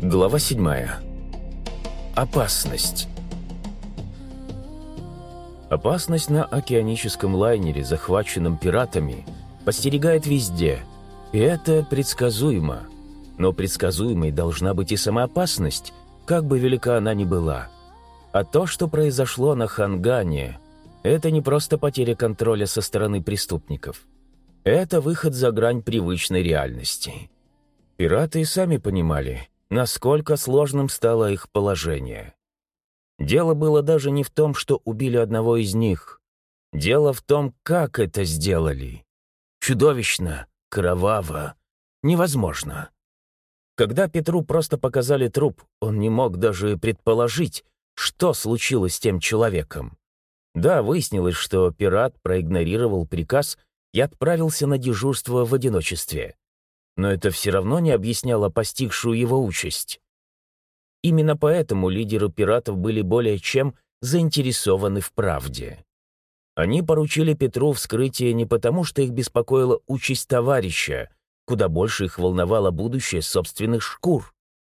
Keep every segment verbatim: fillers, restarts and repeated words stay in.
Глава седьмая. Опасность. Опасность на океаническом лайнере, захваченном пиратами, подстерегает везде, и это предсказуемо. Но предсказуемой должна быть и сама опасность, как бы велика она ни была. А то, что произошло на Хангане, это не просто потеря контроля со стороны преступников. Это выход за грань привычной реальности. Пираты и сами понимали, насколько сложным стало их положение. Дело было даже не в том, что убили одного из них. Дело в том, как это сделали. Чудовищно, кроваво, невозможно. Когда Петру просто показали труп, он не мог даже предположить, что случилось с тем человеком. Да, выяснилось, что пират проигнорировал приказ и отправился на дежурство в одиночестве. Но это все равно не объясняло постигшую его участь. Именно поэтому лидеры пиратов были более чем заинтересованы в правде. Они поручили Петру вскрытие не потому, что их беспокоила участь товарища, куда больше их волновало будущее собственных шкур.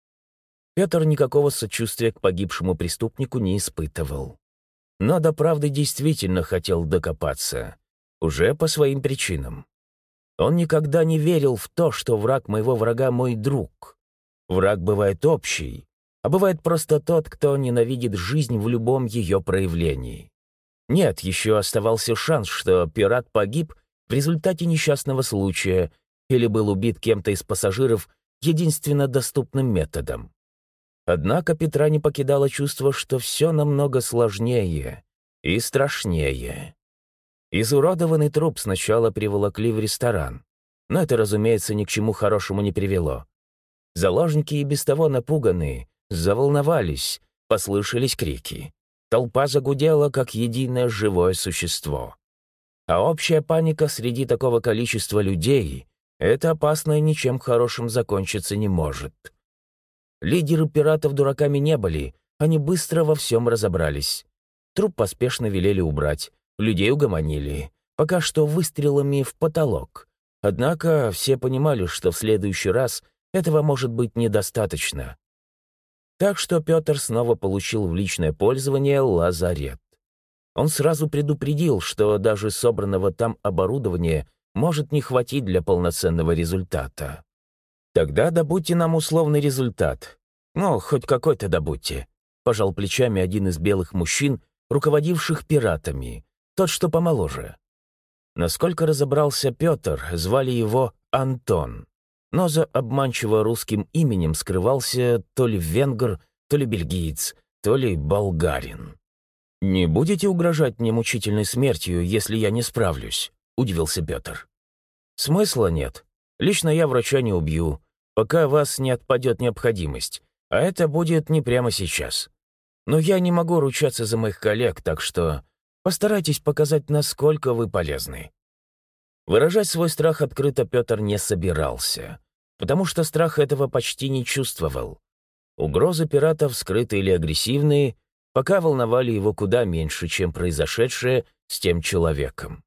Петр никакого сочувствия к погибшему преступнику не испытывал. Но до правды действительно хотел докопаться, уже по своим причинам. Он никогда не верил в то, что враг моего врага — мой друг. Враг бывает общий, а бывает просто тот, кто ненавидит жизнь в любом ее проявлении. Нет, еще оставался шанс, что пират погиб в результате несчастного случая или был убит кем-то из пассажиров единственно доступным методом. Однако Петра не покидало чувство, что все намного сложнее и страшнее. Изуродованный труп сначала приволокли в ресторан, но это, разумеется, ни к чему хорошему не привело. Заложники и без того напуганные заволновались, послышались крики. Толпа загудела, как единое живое существо. А общая паника среди такого количества людей — это опасно и ничем хорошим закончиться не может. Лидеры пиратов дураками не были, они быстро во всем разобрались. Труп поспешно велели убрать, людей угомонили, пока что выстрелами в потолок. Однако все понимали, что в следующий раз этого может быть недостаточно. Так что Петр снова получил в личное пользование лазарет. Он сразу предупредил, что даже собранного там оборудования может не хватить для полноценного результата. «Тогда добудьте нам условный результат. Ну, хоть какой-то добудьте», — пожал плечами один из белых мужчин, руководивших пиратами, тот, что помоложе. Насколько разобрался Петр, звали его Антон, но за обманчиво русским именем скрывался то ли венгр, то ли бельгиец, то ли болгарин. «Не будете угрожать мне мучительной смертью, если я не справлюсь?» — удивился Петр. «Смысла нет. Лично я врача не убью, пока вас не отпадет необходимость, а это будет не прямо сейчас. Но я не могу ручаться за моих коллег, так что постарайтесь показать, насколько вы полезны». Выражать свой страх открыто Петр не собирался, потому что страх этого почти не чувствовал. Угрозы пиратов, скрытые или агрессивные, пока волновали его куда меньше, чем произошедшее с тем человеком.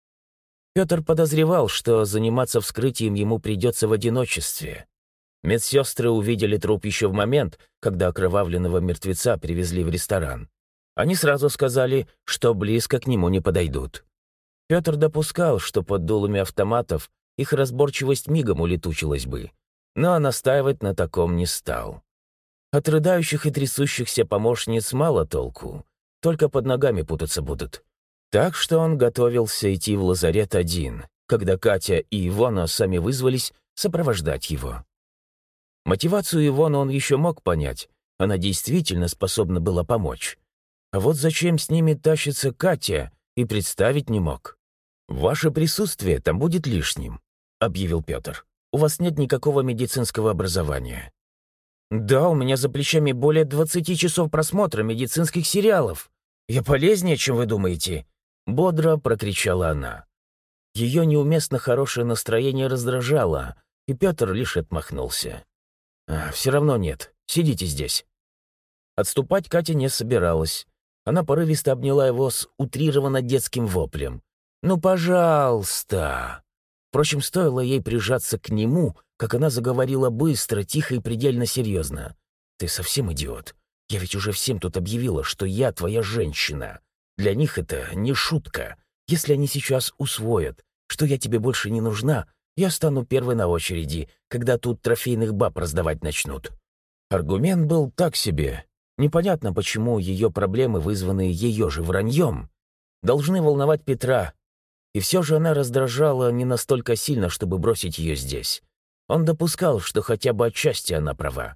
Петр подозревал, что заниматься вскрытием ему придется в одиночестве. Медсестры увидели труп еще в момент, когда окровавленного мертвеца привезли в ресторан. Они сразу сказали, что близко к нему не подойдут. Петр допускал, что под дулами автоматов их разборчивость мигом улетучилась бы, но настаивать на таком не стал. От рыдающих и трясущихся помощниц мало толку, только под ногами путаться будут. Так что он готовился идти в лазарет один, когда Катя и Ивона сами вызвались сопровождать его. Мотивацию Ивона он еще мог понять, она действительно способна была помочь. А вот зачем с ними тащится Катя, и представить не мог. «Ваше присутствие там будет лишним», — объявил Петр. «У вас нет никакого медицинского образования». «Да, у меня за плечами более двадцати часов просмотра медицинских сериалов. Я полезнее, чем вы думаете», — бодро прокричала она. Ее неуместно хорошее настроение раздражало, и Петр лишь отмахнулся. А, «Все равно нет. Сидите здесь». Отступать Катя не собиралась. Она порывисто обняла его с утрированно детским воплем. «Ну, пожалуйста!» Впрочем, стоило ей прижаться к нему, как она заговорила быстро, тихо и предельно серьезно. «Ты совсем идиот? Я ведь уже всем тут объявила, что я твоя женщина. Для них это не шутка. Если они сейчас усвоят, что я тебе больше не нужна, я стану первой на очереди, когда тут трофейных баб раздавать начнут». Аргумент был так себе. Непонятно, почему ее проблемы, вызванные ее же враньем, должны волновать Петра. И все же она раздражала не настолько сильно, чтобы бросить ее здесь. Он допускал, что хотя бы отчасти она права.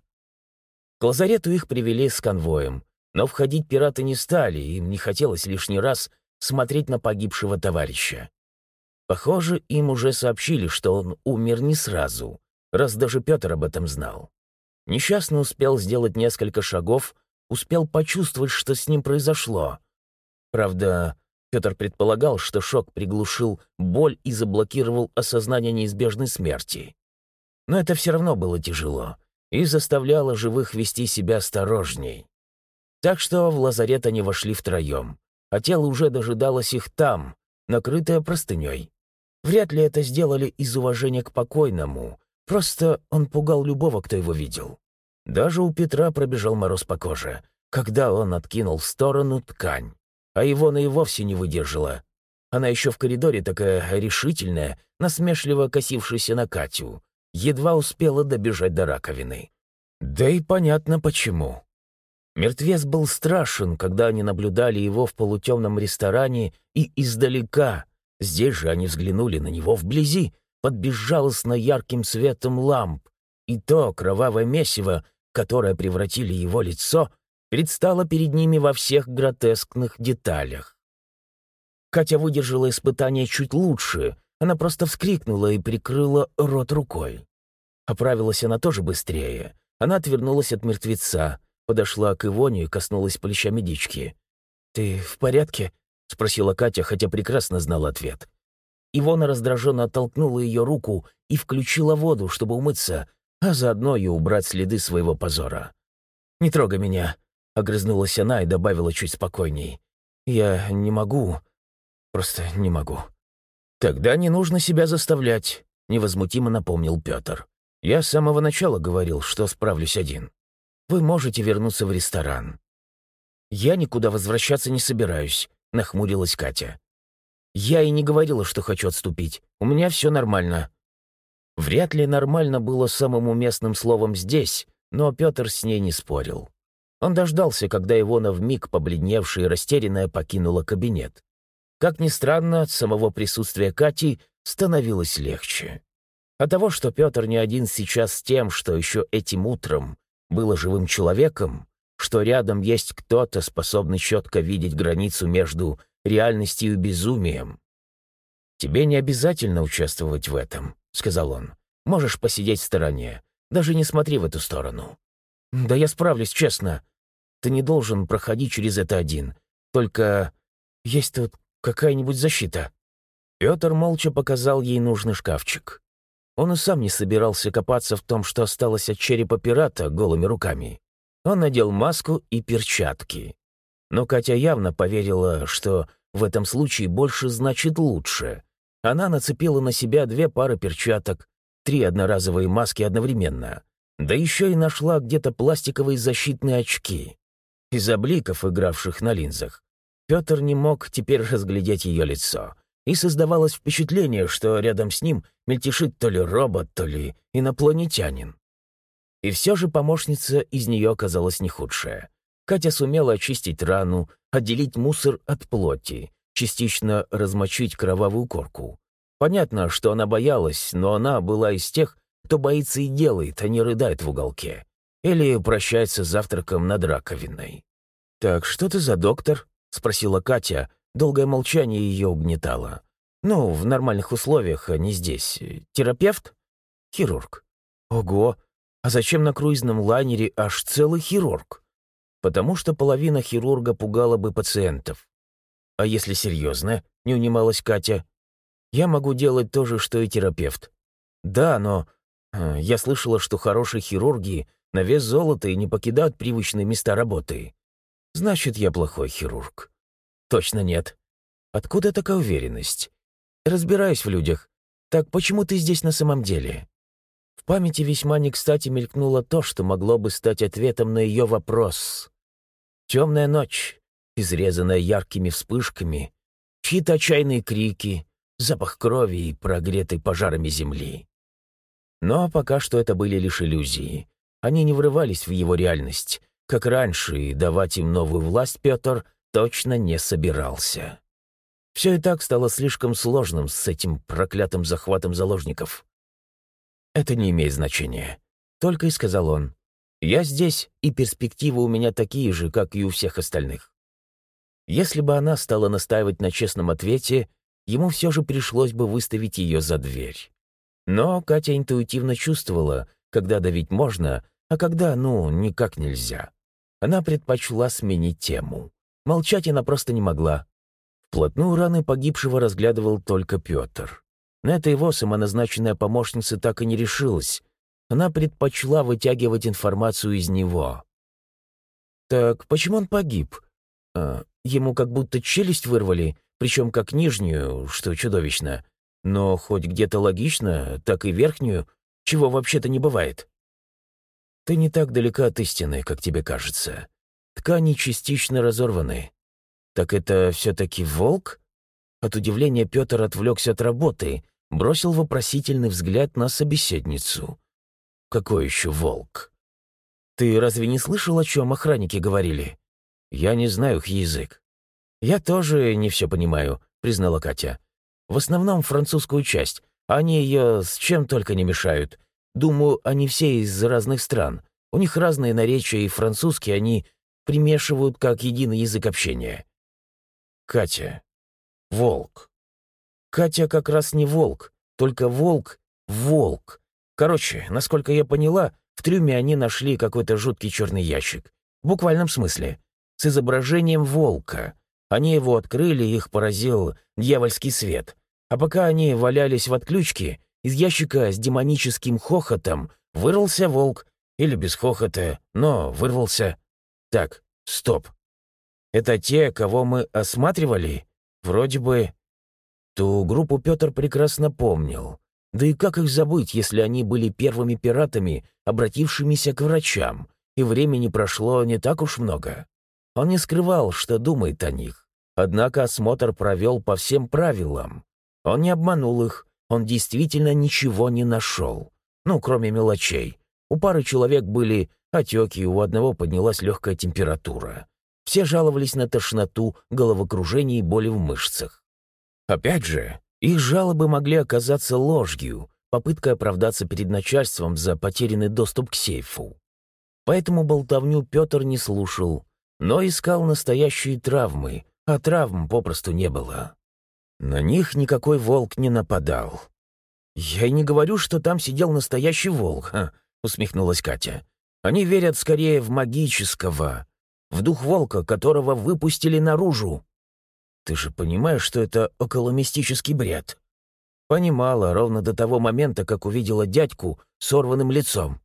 К лазарету их привели с конвоем, но входить пираты не стали, им не хотелось лишний раз смотреть на погибшего товарища. Похоже, им уже сообщили, что он умер не сразу, раз даже Петр об этом знал. Несчастный успел сделать несколько шагов, успел почувствовать, что с ним произошло. Правда, Петр предполагал, что шок приглушил боль и заблокировал осознание неизбежной смерти. Но это все равно было тяжело и заставляло живых вести себя осторожней. Так что в лазарет они вошли втроем, а тело уже дожидалось их там, накрытое простыней. Вряд ли это сделали из уважения к покойному, просто он пугал любого, кто его видел. Даже у Петра пробежал мороз по коже, когда он откинул в сторону ткань, а Ивона и вовсе не выдержала. Она еще в коридоре такая решительная, насмешливо косившаяся на Катю, едва успела добежать до раковины. Да и понятно почему. Мертвец был страшен, когда они наблюдали его в полутемном ресторане и издалека. Здесь же они взглянули на него вблизи, под безжалостно ярким светом ламп, и то кровавое месиво, которое превратили его лицо, предстало перед ними во всех гротескных деталях. Катя выдержала испытание чуть лучше, она просто вскрикнула и прикрыла рот рукой. Оправилась она тоже быстрее. Она отвернулась от мертвеца, подошла к Ивоне и коснулась плеча медички. «Ты в порядке?» — спросила Катя, хотя прекрасно знала ответ. Ивона раздраженно оттолкнула ее руку и включила воду, чтобы умыться, а заодно и убрать следы своего позора. «Не трогай меня», — огрызнулась она и добавила чуть спокойней. «Я не могу, просто не могу». «Тогда не нужно себя заставлять», — невозмутимо напомнил Петр. «Я с самого начала говорил, что справлюсь один. Вы можете вернуться в ресторан». «Я никуда возвращаться не собираюсь», — нахмурилась Катя. «Я и не говорила, что хочу отступить. У меня все нормально». Вряд ли «нормально» было самым уместным словом здесь, но Петр с ней не спорил. Он дождался, когда Ивона вмиг побледневшая и растерянная покинула кабинет. Как ни странно, от самого присутствия Кати становилось легче. От того, что Петр не один сейчас с тем, что еще этим утром было живым человеком, что рядом есть кто-то, способный четко видеть границу между реальностью и безумием. «Тебе не обязательно участвовать в этом», — сказал он. «Можешь посидеть в стороне. Даже не смотри в эту сторону». «Да я справлюсь, честно. Ты не должен проходить через это один. Только есть тут какая-нибудь защита». Петр молча показал ей нужный шкафчик. Он и сам не собирался копаться в том, что осталось от черепа пирата, голыми руками. Он надел маску и перчатки. Но Катя явно поверила, что в этом случае больше значит лучше. Она нацепила на себя две пары перчаток, три одноразовые маски одновременно. Да еще и нашла где-то пластиковые защитные очки. Из-за бликов, игравших на линзах, Петр не мог теперь разглядеть ее лицо. И создавалось впечатление, что рядом с ним мельтешит то ли робот, то ли инопланетянин. И все же помощница из нее оказалась не худшая. Катя сумела очистить рану, отделить мусор от плоти, частично размочить кровавую корку. Понятно, что она боялась, но она была из тех, кто боится и делает, а не рыдает в уголке. Или прощается с завтраком над раковиной. «Так что ты за доктор?» — спросила Катя. Долгое молчание ее угнетало. «Ну, в нормальных условиях, а не здесь. Терапевт? Хирург». «Ого! А зачем на круизном лайнере аж целый хирург?» «Потому что половина хирурга пугала бы пациентов». «А если серьезно?» — не унималась Катя. «Я могу делать то же, что и терапевт». «Да, но э, я слышала, что хорошие хирурги на вес золота и не покидают привычные места работы. Значит, я плохой хирург». «Точно нет». «Откуда такая уверенность?» «Разбираюсь в людях. Так почему ты здесь на самом деле?» В памяти весьма не кстати мелькнуло то, что могло бы стать ответом на ее вопрос. Темная ночь, изрезанная яркими вспышками, чьи-то отчаянные крики, запах крови и прогретой пожарами земли. Но пока что это были лишь иллюзии. Они не врывались в его реальность, как раньше, и давать им новую власть Петр точно не собирался. Все и так стало слишком сложным с этим проклятым захватом заложников. «Это не имеет значения», — только и сказал он. «Я здесь, и перспективы у меня такие же, как и у всех остальных». Если бы она стала настаивать на честном ответе, ему все же пришлось бы выставить ее за дверь. Но Катя интуитивно чувствовала, когда давить можно, а когда, ну, никак нельзя. Она предпочла сменить тему. Молчать она просто не могла. Вплотную раны погибшего разглядывал только Петр. На это его самоназначенная помощница так и не решилась. Она предпочла вытягивать информацию из него. «Так почему он погиб? А, ему как будто челюсть вырвали, причем как нижнюю, что чудовищно. Но хоть где-то логично, так и верхнюю, чего вообще-то не бывает. Ты не так далека от истины, как тебе кажется. Ткани частично разорваны. Так это все-таки волк?» От удивления Петр отвлекся от работы, бросил вопросительный взгляд на собеседницу. «Какой еще волк? Ты разве не слышал, о чем охранники говорили? Я не знаю их язык». «Я тоже не все понимаю», — признала Катя. «В основном французскую часть. Они ее с чем только не мешают. Думаю, они все из разных стран. У них разные наречия, и французский они примешивают как единый язык общения». «Катя. Волк. Катя как раз не волк, только волк — волк. Короче, насколько я поняла, в трюме они нашли какой-то жуткий черный ящик. В буквальном смысле. С изображением волка. Они его открыли, их поразил дьявольский свет. А пока они валялись в отключке, из ящика с демоническим хохотом вырвался волк. Или без хохота, но вырвался. Так, стоп. Это те, кого мы осматривали? Вроде бы. Ту группу Петр прекрасно помнил. Да и как их забыть, если они были первыми пиратами, обратившимися к врачам, и времени прошло не так уж много. Он не скрывал, что думает о них. Однако осмотр провел по всем правилам. Он не обманул их, он действительно ничего не нашел. Ну, кроме мелочей. У пары человек были отеки, у одного поднялась легкая температура. Все жаловались на тошноту, головокружение и боли в мышцах. Опять же, их жалобы могли оказаться ложью, попыткой оправдаться перед начальством за потерянный доступ к сейфу. Поэтому болтовню Петр не слушал, но искал настоящие травмы, а травм попросту не было. На них никакой волк не нападал. «Я и не говорю, что там сидел настоящий волк», ха, — усмехнулась Катя. «Они верят скорее в магического, в дух волка, которого выпустили наружу». «Ты же понимаешь, что это околомистический бред?» Понимала ровно до того момента, как увидела дядьку с сорванным лицом.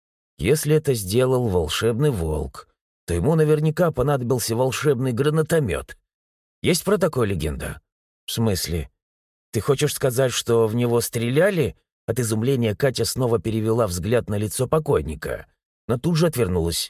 Если это сделал волшебный волк, то ему наверняка понадобился волшебный гранатомет. Есть про такое легенда? В смысле? Ты хочешь сказать, что в него стреляли? От изумления Катя снова перевела взгляд на лицо покойника, но тут же отвернулась.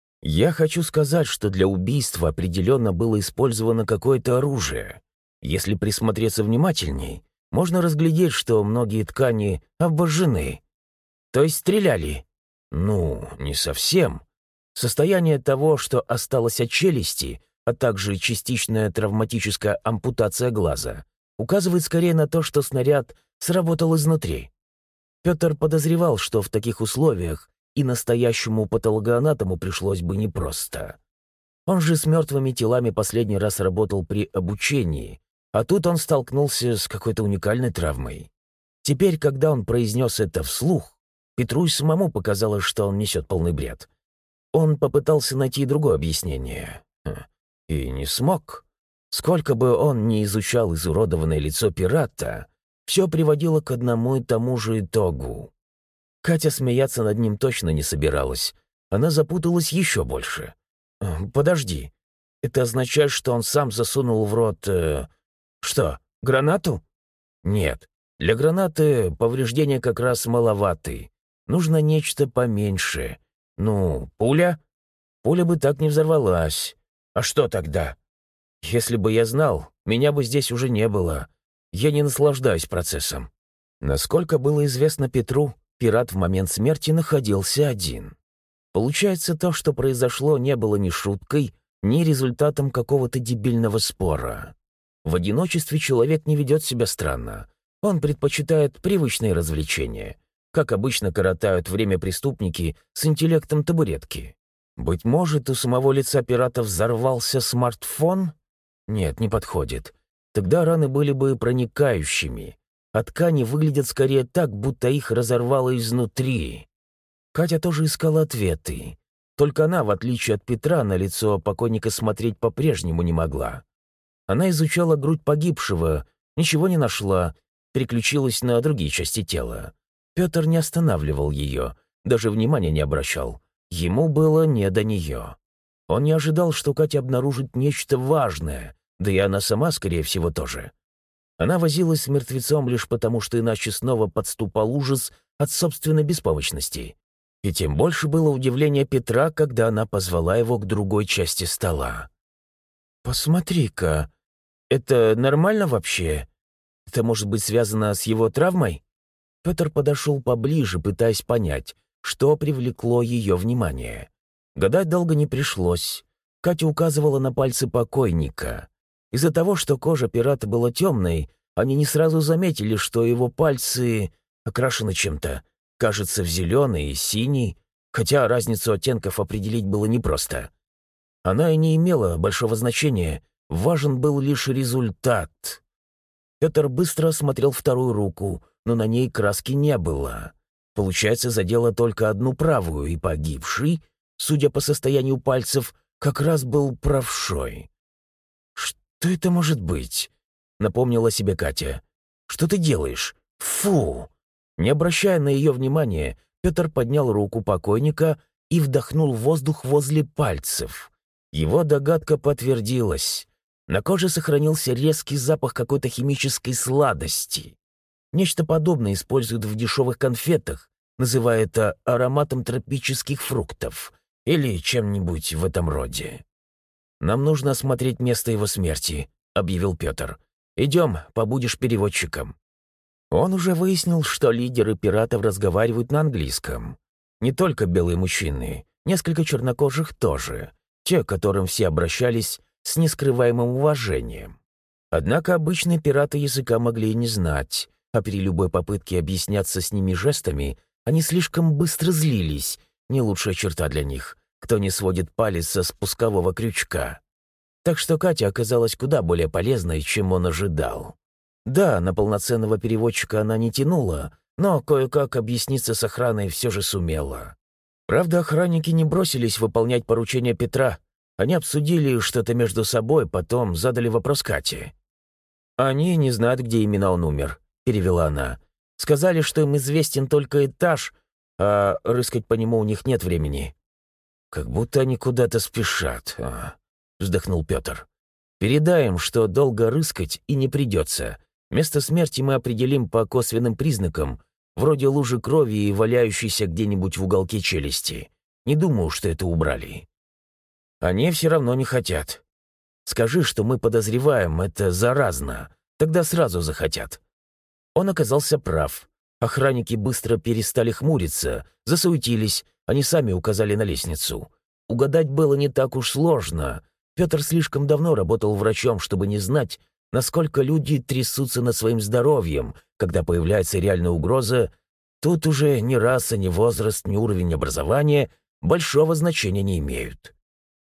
Я хочу сказать, что для убийства определенно было использовано какое-то оружие. Если присмотреться внимательней, можно разглядеть, что многие ткани обожжены. То есть стреляли? Ну, не совсем. Состояние того, что осталось от челюсти, а также частичная травматическая ампутация глаза, указывает скорее на то, что снаряд сработал изнутри. Петр подозревал, что в таких условиях и настоящему патологоанатому пришлось бы непросто. Он же с мертвыми телами последний раз работал при обучении, а тут он столкнулся с какой-то уникальной травмой. Теперь, когда он произнес это вслух, Петру и самому показалось, что он несет полный бред. Он попытался найти другое объяснение. И не смог. Сколько бы он ни изучал изуродованное лицо пирата, все приводило к одному и тому же итогу. Катя смеяться над ним точно не собиралась. Она запуталась еще больше. «Подожди. Это означает, что он сам засунул в рот... Э, что, гранату?» «Нет. Для гранаты повреждения как раз маловаты. Нужно нечто поменьше. Ну, пуля? Пуля бы так не взорвалась. А что тогда? Если бы я знал, меня бы здесь уже не было. Я не наслаждаюсь процессом. Насколько было известно Петру, пират в момент смерти находился один. Получается, то, что произошло, не было ни шуткой, ни результатом какого-то дебильного спора. В одиночестве человек не ведет себя странно. Он предпочитает привычные развлечения, как обычно коротают время преступники с интеллектом табуретки. Быть может, у самого лица пирата взорвался смартфон? Нет, не подходит. Тогда раны были бы проникающими, а ткани выглядят скорее так, будто их разорвало изнутри. Катя тоже искала ответы. Только она, в отличие от Петра, на лицо покойника смотреть по-прежнему не могла. Она изучала грудь погибшего, ничего не нашла, переключилась на другие части тела. Петр не останавливал ее, даже внимания не обращал. Ему было не до нее. Он не ожидал, что Катя обнаружит нечто важное, да и она сама, скорее всего, тоже. Она возилась с мертвецом лишь потому, что иначе снова подступал ужас от собственной беспомощности. И тем больше было удивление Петра, когда она позвала его к другой части стола. «Посмотри-ка, это нормально вообще? Это может быть связано с его травмой?» Петр подошел поближе, пытаясь понять, что привлекло ее внимание. Гадать долго не пришлось. Катя указывала на пальцы покойника. Из-за того, что кожа пирата была темной, они не сразу заметили, что его пальцы окрашены чем-то. Кажется, в зеленый и синий, хотя разницу оттенков определить было непросто. Она и не имела большого значения, важен был лишь результат. Петр быстро осмотрел вторую руку, но на ней краски не было. Получается, задела только одну правую, и погибший, судя по состоянию пальцев, как раз был правшой. «Что это может быть?» — напомнила себе Катя. «Что ты делаешь? Фу!» Не обращая на ее внимания, Петр поднял руку покойника и вдохнул воздух возле пальцев. Его догадка подтвердилась. На коже сохранился резкий запах какой-то химической сладости. Нечто подобное используют в дешевых конфетах, называя это ароматом тропических фруктов или чем-нибудь в этом роде. «Нам нужно осмотреть место его смерти», — объявил Петр. «Идем, побудешь переводчиком». Он уже выяснил, что лидеры пиратов разговаривают на английском. Не только белые мужчины, несколько чернокожих тоже, те, к которым все обращались с нескрываемым уважением. Однако обычные пираты языка могли и не знать, а при любой попытке объясняться с ними жестами они слишком быстро злились, не лучшая черта для них, кто не сводит палец со спускового крючка. Так что Катя оказалась куда более полезной, чем он ожидал. Да, на полноценного переводчика она не тянула, но кое-как объясниться с охраной все же сумела. Правда, охранники не бросились выполнять поручения Петра. Они обсудили что-то между собой, потом задали вопрос Кате. «Они не знают, где именно он умер», — перевела она. «Сказали, что им известен только этаж, а рыскать по нему у них нет времени». «Как будто они куда-то спешат», а, — вздохнул Петр. «Передай им, что долго рыскать и не придется. Место смерти мы определим по косвенным признакам, вроде лужи крови и валяющейся где-нибудь в уголке челюсти. Не думаю, что это убрали». «Они все равно не хотят. Скажи, что мы подозреваем, это заразно. Тогда сразу захотят». Он оказался прав. Охранники быстро перестали хмуриться, засуетились, они сами указали на лестницу. Угадать было не так уж сложно. Петр слишком давно работал врачом, чтобы не знать, насколько люди трясутся над своим здоровьем, когда появляется реальная угроза. Тут уже ни раса, ни возраст, ни уровень образования большого значения не имеют.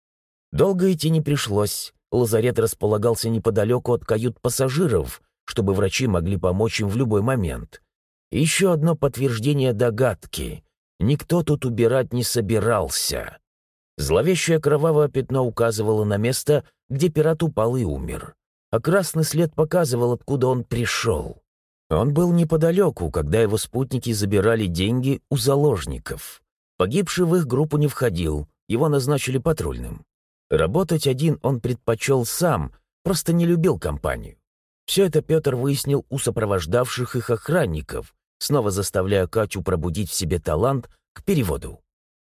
Долго идти не пришлось. Лазарет располагался неподалеку от кают пассажиров, чтобы врачи могли помочь им в любой момент. И еще одно подтверждение догадки. Никто тут убирать не собирался. Зловещее кровавое пятно указывало на место, где пират упал и умер. А красный след показывал, откуда он пришел. Он был неподалеку, когда его спутники забирали деньги у заложников. Погибший в их группу не входил, его назначили патрульным. Работать один он предпочел сам, просто не любил компанию. Все это Петр выяснил у сопровождавших их охранников, снова заставляя Катю пробудить в себе талант к переводу.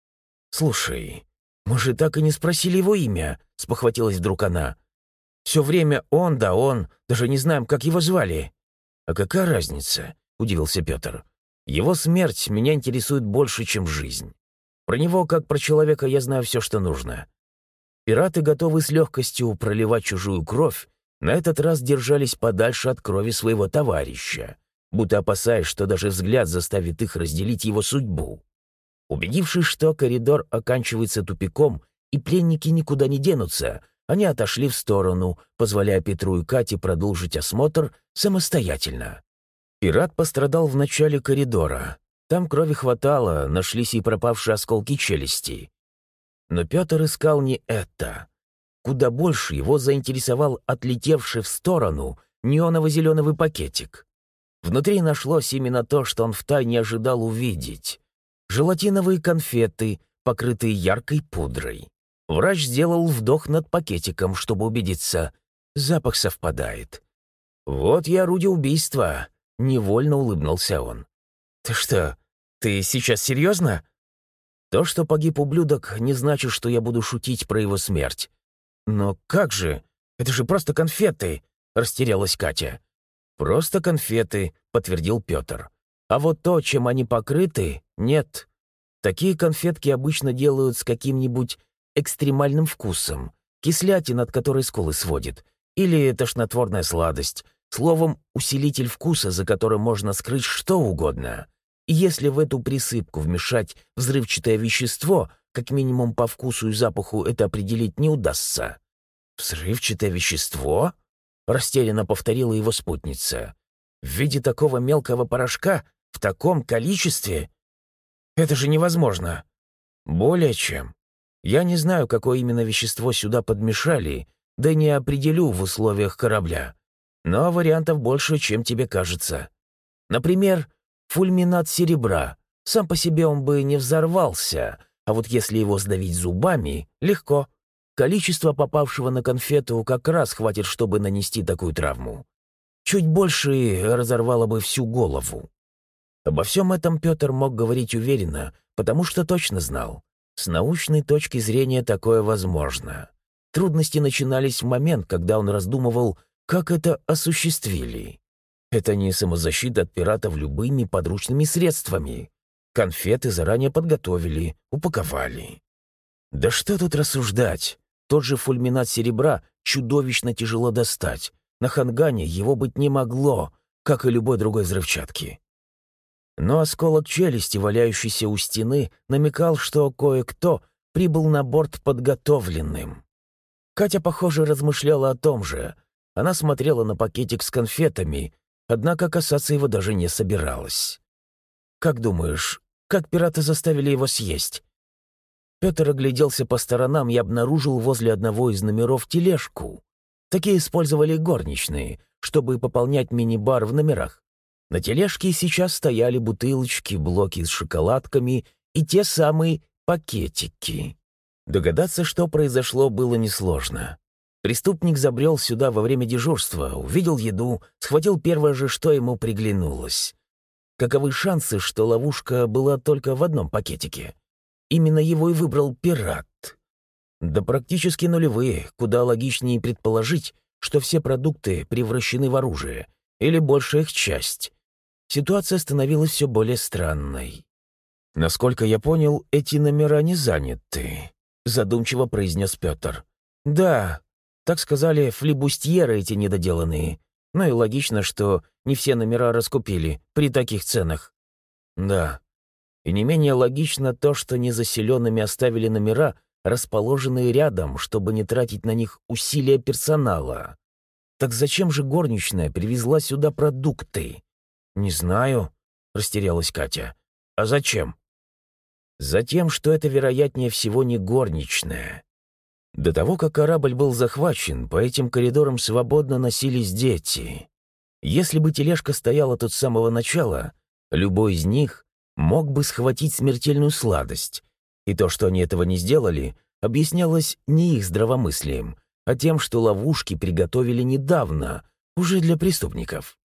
«Слушай, мы же так и не спросили его имя», — спохватилась вдруг она. «Все время он да он, даже не знаем, как его звали». «А какая разница?» — удивился Петр. «Его смерть меня интересует больше, чем жизнь. Про него, как про человека, я знаю все, что нужно». Пираты, готовы с легкостью проливать чужую кровь, на этот раз держались подальше от крови своего товарища, будто опасаясь, что даже взгляд заставит их разделить его судьбу. Убедившись, что коридор оканчивается тупиком и пленники никуда не денутся, они отошли в сторону, позволяя Петру и Кате продолжить осмотр самостоятельно. Пират пострадал в начале коридора. Там крови хватало, нашлись и пропавшие осколки челюсти. Но Петр искал не это. Куда больше его заинтересовал отлетевший в сторону неоново-зеленый пакетик. Внутри нашлось именно то, что он втайне ожидал увидеть. Желатиновые конфеты, покрытые яркой пудрой. Врач сделал вдох над пакетиком, чтобы убедиться. Запах совпадает. «Вот и орудие убийства», — невольно улыбнулся он. «Ты что, ты сейчас серьезно?» «То, что погиб ублюдок, не значит, что я буду шутить про его смерть». «Но как же? Это же просто конфеты!» — растерялась Катя. «Просто конфеты», — подтвердил Петр. «А вот то, чем они покрыты, нет. Такие конфетки обычно делают с каким-нибудь экстремальным вкусом, кислятина, от которой скулы сводит, или тошнотворная сладость, словом, усилитель вкуса, за которым можно скрыть что угодно. И если в эту присыпку вмешать взрывчатое вещество, как минимум по вкусу и запаху это определить не удастся». «Взрывчатое вещество?» — растерянно повторила его спутница. «В виде такого мелкого порошка? В таком количестве? Это же невозможно!» «Более чем. Я не знаю, какое именно вещество сюда подмешали, да не определю в условиях корабля. Но вариантов больше, чем тебе кажется. Например, фульминат серебра. Сам по себе он бы не взорвался, а вот если его сдавить зубами, легко. Количество попавшего на конфету как раз хватит, чтобы нанести такую травму. Чуть больше и разорвало бы всю голову». Обо всем этом Петр мог говорить уверенно, потому что точно знал. С научной точки зрения такое возможно. Трудности начинались в момент, когда он раздумывал, как это осуществили. Это не самозащита от пиратов любыми подручными средствами. Конфеты заранее подготовили, упаковали. Да что тут рассуждать? Тот же фульминат серебра чудовищно тяжело достать. На Хангане его быть не могло, как и любой другой взрывчатки. Но осколок челюсти, валяющийся у стены, намекал, что кое-кто прибыл на борт подготовленным. Катя, похоже, размышляла о том же. Она смотрела на пакетик с конфетами, однако касаться его даже не собиралась. «Как думаешь, как пираты заставили его съесть?» Петр огляделся по сторонам и обнаружил возле одного из номеров тележку. Такие использовали горничные, чтобы пополнять мини-бар в номерах. На тележке сейчас стояли бутылочки, блоки с шоколадками и те самые пакетики. Догадаться, что произошло, было несложно. Преступник забрел сюда во время дежурства, увидел еду, схватил первое же, что ему приглянулось. Каковы шансы, что ловушка была только в одном пакетике? Именно его и выбрал пират. Да практически нулевые, куда логичнее предположить, что все продукты превращены в оружие, или большая их часть. Ситуация становилась все более странной. «Насколько я понял, эти номера не заняты», — задумчиво произнес Петр. «Да, так сказали флибустьеры эти недоделанные. Ну и логично, что не все номера раскупили при таких ценах». «Да. И не менее логично то, что незаселенными оставили номера, расположенные рядом, чтобы не тратить на них усилия персонала. Так зачем же горничная привезла сюда продукты?» «Не знаю», — растерялась Катя. «А зачем?» «Затем, что это, вероятнее всего, не горничная. До того, как корабль был захвачен, по этим коридорам свободно носились дети. Если бы тележка стояла тут с самого начала, любой из них мог бы схватить смертельную сладость. И то, что они этого не сделали, объяснялось не их здравомыслием, а тем, что ловушки приготовили недавно, уже для преступников.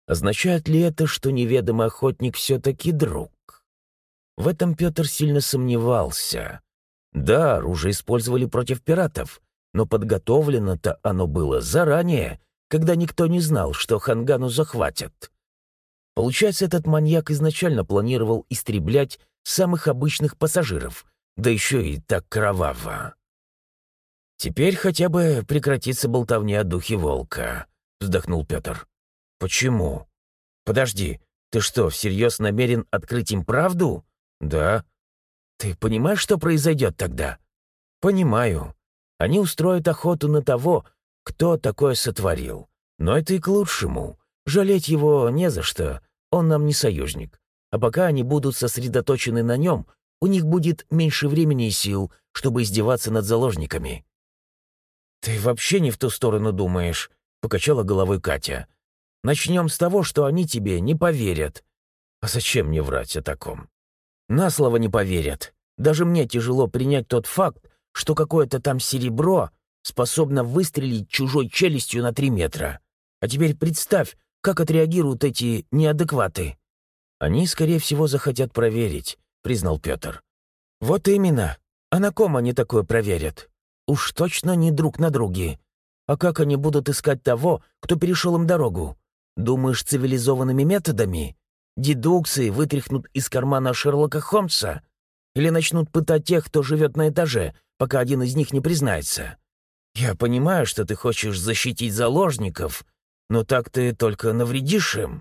Означает ли это, что неведомый охотник все-таки друг? В этом Петр сильно сомневался. Да, оружие использовали против пиратов, но подготовлено-то оно было заранее, когда никто не знал, что Хангану захватят. Получается, этот маньяк изначально планировал истреблять самых обычных пассажиров, да еще и так кроваво. «Теперь хотя бы прекратится болтовня о духе волка», — вздохнул Петр. «Почему? Подожди, ты что, всерьез намерен открыть им правду?» «Да». «Ты понимаешь, что произойдет тогда?» «Понимаю. Они устроят охоту на того, кто такое сотворил. Но это и к лучшему. Жалеть его не за что, он нам не союзник. А пока они будут сосредоточены на нем, у них будет меньше времени и сил, чтобы издеваться над заложниками». «Ты вообще не в ту сторону думаешь», — покачала головой Катя. «Начнем с того, что они тебе не поверят». «А зачем мне врать о таком?» «На слово не поверят. Даже мне тяжело принять тот факт, что какое-то там серебро способно выстрелить чужой челюстью на три метра. А теперь представь, как отреагируют эти неадекваты». «Они, скорее всего, захотят проверить», — признал Петр. «Вот именно. А на ком они такое проверят? Уж точно не друг на друге. А как они будут искать того, кто перешел им дорогу? Думаешь, цивилизованными методами? Дедукции вытряхнут из кармана Шерлока Холмса? Или начнут пытать тех, кто живет на этаже, пока один из них не признается? Я понимаю, что ты хочешь защитить заложников, но так ты только навредишь им».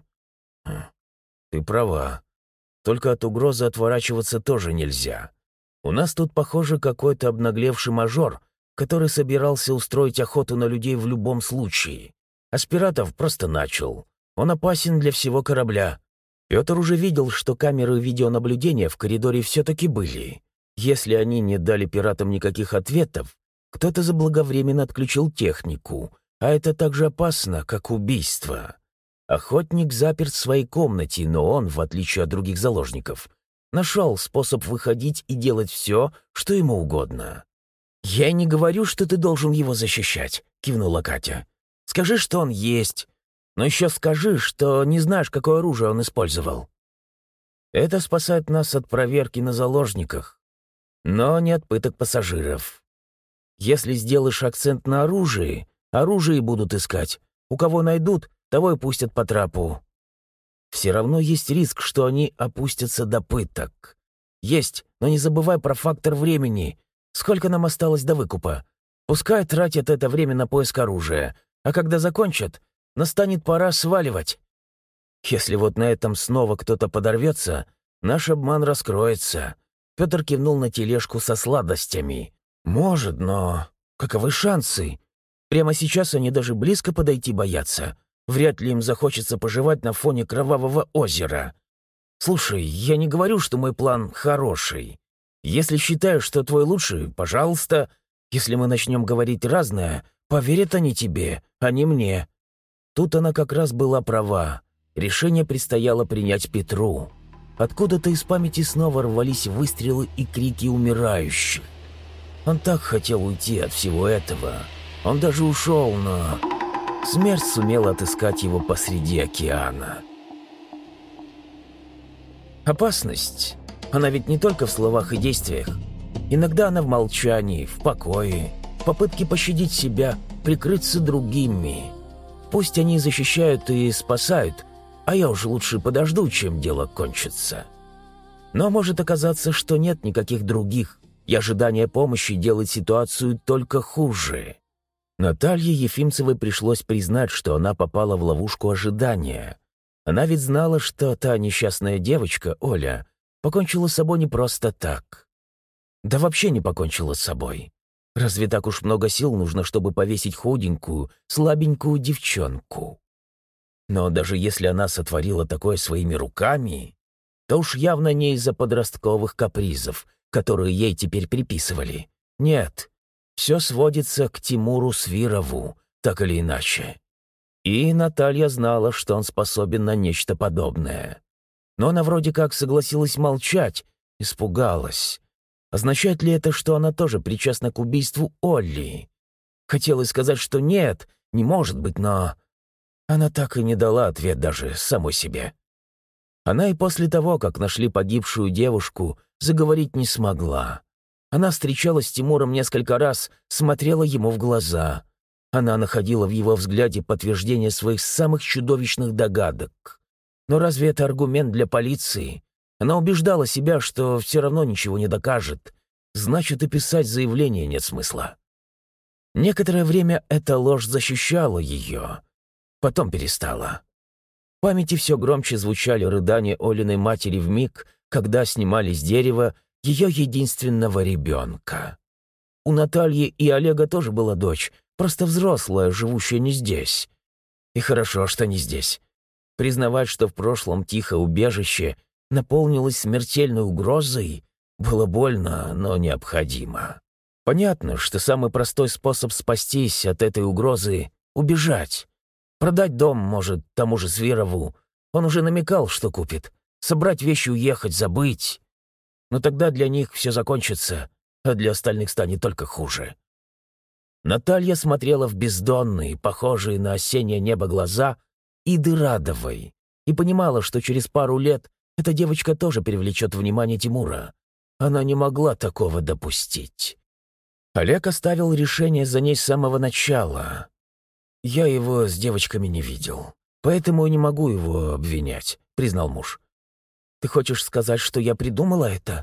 «Ты права. Только от угрозы отворачиваться тоже нельзя. У нас тут, похоже, какой-то обнаглевший мажор, который собирался устроить охоту на людей в любом случае. А с пиратов просто начал. Он опасен для всего корабля». Петр уже видел, что камеры видеонаблюдения в коридоре все-таки были. Если они не дали пиратам никаких ответов, кто-то заблаговременно отключил технику, а это так же опасно, как убийство. Охотник заперт в своей комнате, но он, в отличие от других заложников, нашел способ выходить и делать все, что ему угодно. «Я не говорю, что ты должен его защищать», — кивнула Катя. «Скажи, что он есть. Но еще скажи, что не знаешь, какое оружие он использовал. Это спасает нас от проверки на заложниках, но не от пыток пассажиров. Если сделаешь акцент на оружии, оружие будут искать. У кого найдут, того и пустят по трапу. Все равно есть риск, что они опустятся до пыток. Есть, но не забывай про фактор времени. Сколько нам осталось до выкупа? Пускай тратят это время на поиск оружия, а когда закончат, настанет пора сваливать. Если вот на этом снова кто-то подорвется, наш обман раскроется». Петр кивнул на тележку со сладостями. «Может, но каковы шансы? Прямо сейчас они даже близко подойти боятся. Вряд ли им захочется пожевать на фоне кровавого озера. Слушай, я не говорю, что мой план хороший. Если считаешь, что твой лучший, пожалуйста. Если мы начнем говорить разное, поверят они тебе, а не мне». Тут она как раз была права. Решение предстояло принять Петру. Откуда-то из памяти снова рвались выстрелы и крики умирающих. Он так хотел уйти от всего этого. Он даже ушел, но смерть сумела отыскать его посреди океана. Опасность. Она ведь не только в словах и действиях. Иногда она в молчании, в покое, в попытке пощадить себя, прикрыться другими. Пусть они защищают и спасают, а я уже лучше подожду, чем дело кончится. Но может оказаться, что нет никаких других, и ожидание помощи делает ситуацию только хуже. Наталье Ефимцевой пришлось признать, что она попала в ловушку ожидания. Она ведь знала, что та несчастная девочка, Оля, покончила с собой не просто так. Да вообще не покончила с собой. Разве так уж много сил нужно, чтобы повесить худенькую, слабенькую девчонку? Но даже если она сотворила такое своими руками, то уж явно не из-за подростковых капризов, которые ей теперь приписывали. Нет, все сводится к Тимуру Свирову, так или иначе. И Наталья знала, что он способен на нечто подобное. Но она вроде как согласилась молчать, испугалась. Означает ли это, что она тоже причастна к убийству Олли? Хотелось сказать, что нет, не может быть, но... Она так и не дала ответ даже самой себе. Она и после того, как нашли погибшую девушку, заговорить не смогла. Она встречалась с Тимуром несколько раз, смотрела ему в глаза. Она находила в его взгляде подтверждение своих самых чудовищных догадок. Но разве это аргумент для полиции? Она убеждала себя, что все равно ничего не докажет. Значит, и писать заявление нет смысла. Некоторое время эта ложь защищала ее. Потом перестала. В памяти все громче звучали рыдания Олиной матери в миг, когда снимали с дерева ее единственного ребенка. У Натальи и Олега тоже была дочь, просто взрослая, живущая не здесь. И хорошо, что не здесь. Признавать, что в прошлом тихое убежище наполнилось смертельной угрозой, было больно, но необходимо. Понятно, что самый простой способ спастись от этой угрозы — убежать. Продать дом, может, тому же Свирову. Он уже намекал, что купит. Собрать вещи, уехать, забыть. Но тогда для них все закончится, а для остальных станет только хуже. Наталья смотрела в бездонные, похожие на осеннее небо глаза Иды Радовой и понимала, что через пару лет эта девочка тоже привлечет внимание Тимура. Она не могла такого допустить. Олег оставил решение за ней с самого начала. «Я его с девочками не видел, поэтому и не могу его обвинять», — признал муж. «Ты хочешь сказать, что я придумала это?»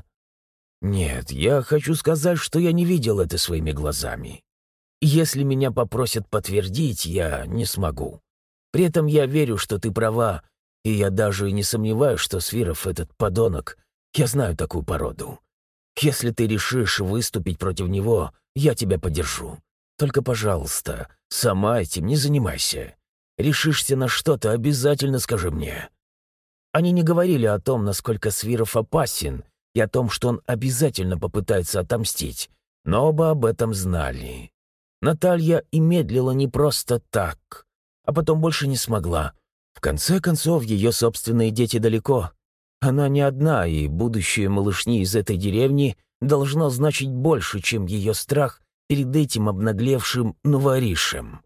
«Нет, я хочу сказать, что я не видел это своими глазами. Если меня попросят подтвердить, я не смогу. При этом я верю, что ты права, и я даже не сомневаюсь, что Свиров этот подонок. Я знаю такую породу. Если ты решишь выступить против него, я тебя поддержу. Только, пожалуйста, сама этим не занимайся. Решишься на что-то, обязательно скажи мне». Они не говорили о том, насколько Свиров опасен, и о том, что он обязательно попытается отомстить, но оба об этом знали. Наталья и медлила не просто так, а потом больше не смогла. В конце концов, ее собственные дети далеко. Она не одна, и будущее малышни из этой деревни должно значить больше, чем ее страх перед этим обнаглевшим новоришем.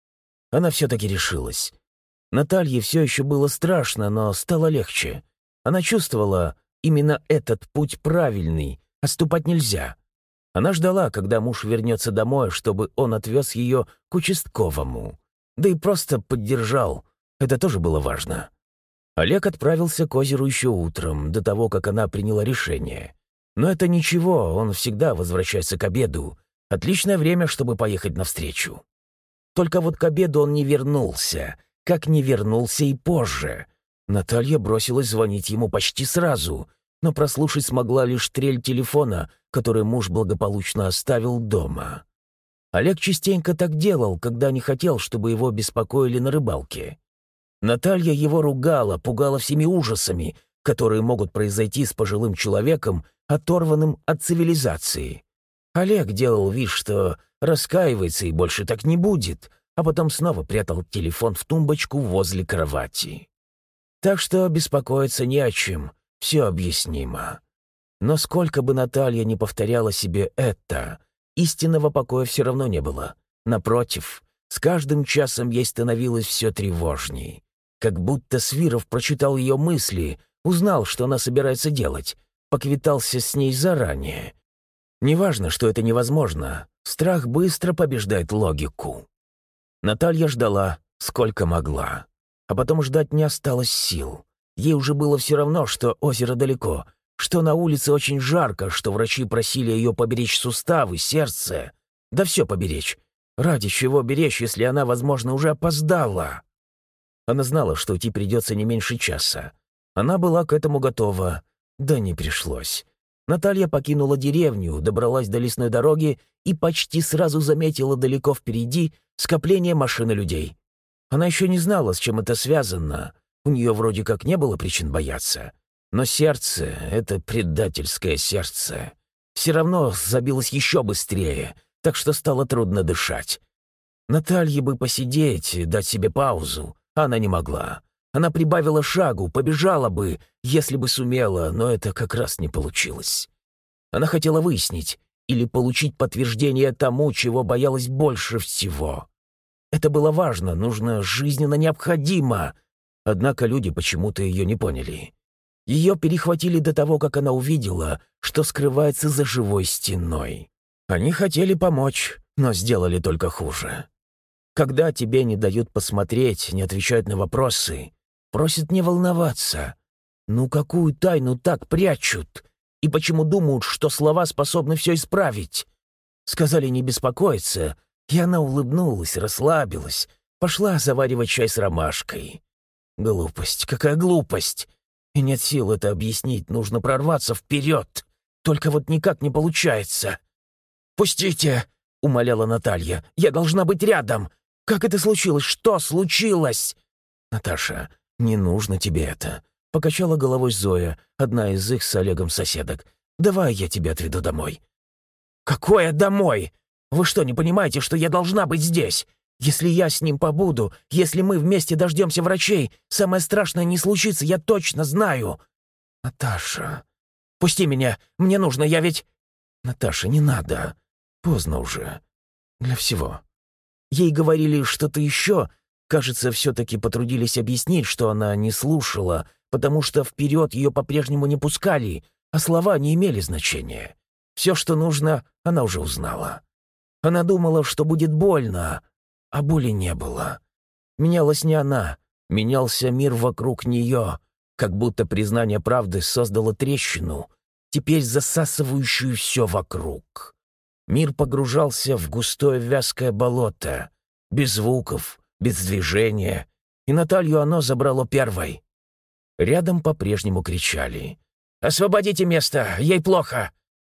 Она все-таки решилась. Наталье все еще было страшно, но стало легче. Она чувствовала, именно этот путь правильный, отступать нельзя. Она ждала, когда муж вернется домой, чтобы он отвез ее к участковому. Да и просто поддержал. Это тоже было важно. Олег отправился к озеру еще утром, до того, как она приняла решение. Но это ничего, он всегда возвращается к обеду. Отличное время, чтобы поехать навстречу. Только вот к обеду он не вернулся, как не вернулся и позже. Наталья бросилась звонить ему почти сразу, но прослушать смогла лишь трель телефона, который муж благополучно оставил дома. Олег частенько так делал, когда не хотел, чтобы его беспокоили на рыбалке. Наталья его ругала, пугала всеми ужасами, которые могут произойти с пожилым человеком, оторванным от цивилизации. Олег делал вид, что раскаивается и больше так не будет, а потом снова прятал телефон в тумбочку возле кровати. Так что беспокоиться не о чем, все объяснимо. Но сколько бы Наталья ни повторяла себе это, истинного покоя все равно не было. Напротив, с каждым часом ей становилось все тревожней. Как будто Свиров прочитал ее мысли, узнал, что она собирается делать, поквитался с ней заранее. Неважно, что это невозможно, страх быстро побеждает логику. Наталья ждала, сколько могла. А потом ждать не осталось сил. Ей уже было все равно, что озеро далеко, что на улице очень жарко, что врачи просили ее поберечь суставы, сердце. Да все поберечь. Ради чего беречь, если она, возможно, уже опоздала? Она знала, что идти придется не меньше часа. Она была к этому готова. Да не пришлось. Наталья покинула деревню, добралась до лесной дороги и почти сразу заметила далеко впереди скопление машин и людей. Она еще не знала, с чем это связано. У нее вроде как не было причин бояться. Но сердце — это предательское сердце. Все равно забилось еще быстрее, так что стало трудно дышать. Наталье бы посидеть, дать себе паузу. Она не могла. Она прибавила шагу, побежала бы, если бы сумела, но это как раз не получилось. Она хотела выяснить или получить подтверждение тому, чего боялась больше всего. Это было важно, нужно, жизненно необходимо. Однако люди почему-то ее не поняли. Ее перехватили до того, как она увидела, что скрывается за живой стеной. Они хотели помочь, но сделали только хуже. Когда тебе не дают посмотреть, не отвечают на вопросы, просят не волноваться. Ну какую тайну так прячут? И почему думают, что слова способны все исправить? Сказали не беспокоиться, и она улыбнулась, расслабилась, пошла заваривать чай с ромашкой. Глупость, какая глупость! И нет сил это объяснить, нужно прорваться вперед. Только вот никак не получается. «Пустите!» — умоляла Наталья. «Я должна быть рядом! Как это случилось? Что случилось?» «Наташа, не нужно тебе это», — покачала головой Зоя, одна из их с Олегом соседок. «Давай я тебя отведу домой». «Какое домой? Вы что, не понимаете, что я должна быть здесь? Если я с ним побуду, если мы вместе дождемся врачей, самое страшное не случится, я точно знаю». «Наташа, пусти меня, мне нужно, я ведь...» «Наташа, не надо. Поздно уже. Для всего». Ей говорили что-то еще. Кажется, все-таки потрудились объяснить, что она не слушала, потому что вперед ее по-прежнему не пускали, а слова не имели значения. Все, что нужно, она уже узнала. Она думала, что будет больно, а боли не было. Менялась не она, менялся мир вокруг нее, как будто признание правды создало трещину, теперь засасывающую все вокруг. Мир погружался в густое вязкое болото, без звуков, без движения, и Наталью оно забрало первой. Рядом по-прежнему кричали: «Освободите место, ей плохо!»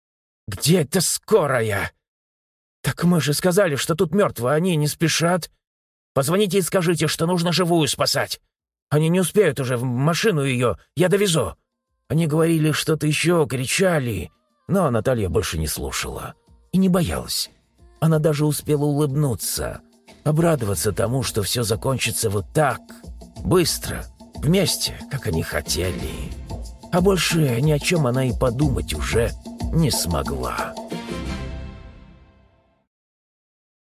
«Где это скорая?» «Так мы же сказали, что тут мертвые, они не спешат. Позвоните и скажите, что нужно живую спасать. Они не успеют уже, в машину ее, я довезу». Они говорили что-то еще, кричали, но Наталья больше не слушала и не боялась. Она даже успела улыбнуться, обрадоваться тому, что все закончится вот так, быстро, вместе, как они хотели. А больше ни о чем она и подумать уже не смогла.